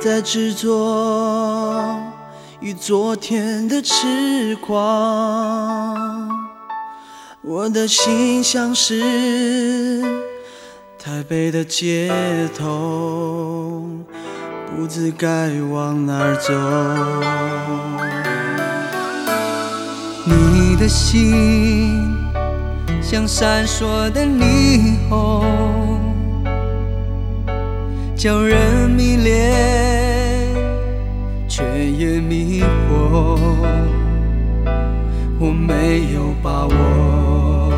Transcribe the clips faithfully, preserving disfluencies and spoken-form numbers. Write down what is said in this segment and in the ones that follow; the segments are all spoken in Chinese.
再执着于昨天的痴狂，我的心像是台北的街头，不知该往哪儿走。 你的心像闪烁的霓虹，叫人迷恋却也迷惑，我没有把握。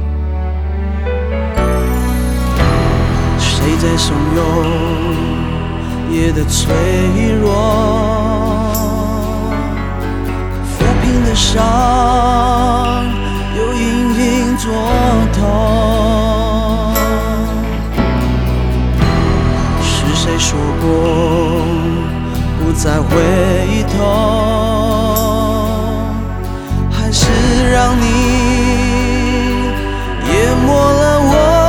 谁在怂恿夜的脆弱，抚平的伤又隐隐作痛。是谁说过不再回头，还是让你淹没了我？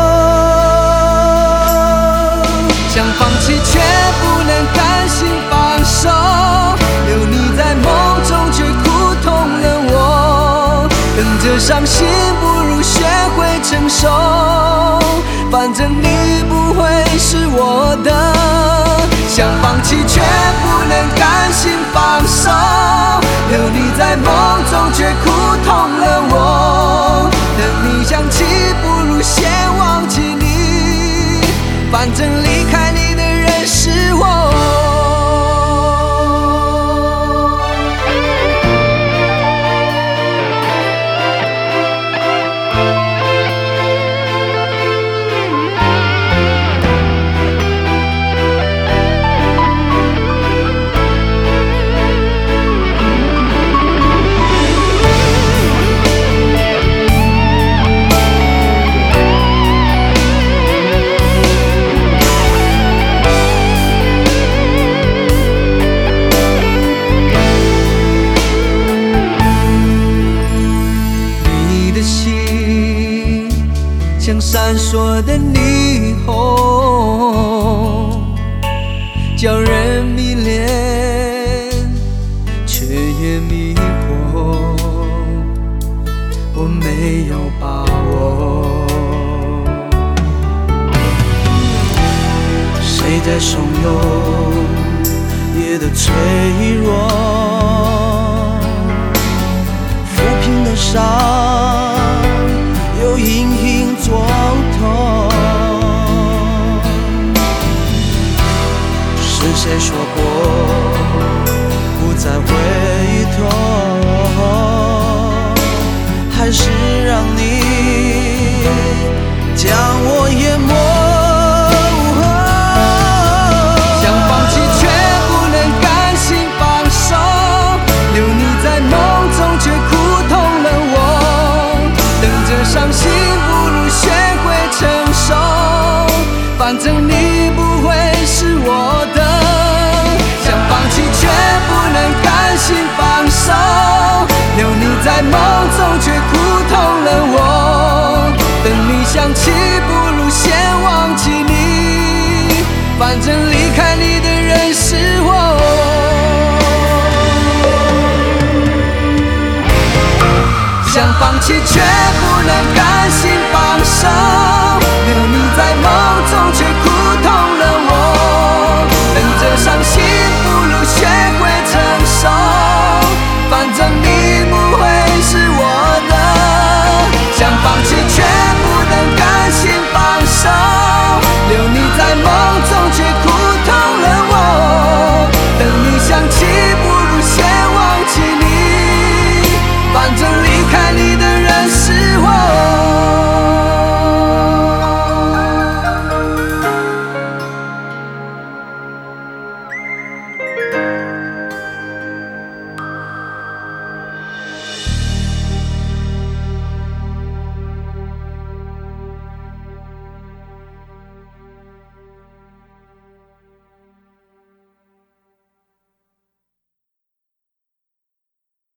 想放弃却不能甘心放手，留你在梦中却苦痛了我。等着伤心不如学会承受，反正你不会是我的。想放弃却不能甘心放手，留你在梦中却苦痛了我。等你想起不如先忘记你，反正离开你的人是我。像闪烁的霓虹，叫人迷恋却也迷惑，我没有把握。 谁在怂恿夜的脆弱，抚平的伤又隐隐作痛。是谁说过不再回头，还是让你将我淹没？ 想放弃却不能甘心放手，留你在梦中却苦痛了我。等着伤心不如学会承受，反正你不会是我的。想放弃却不能甘心放手，留你在梦中却苦痛了我。等你想起不如先忘记你，反正离开你的人是我。想放弃却不能甘心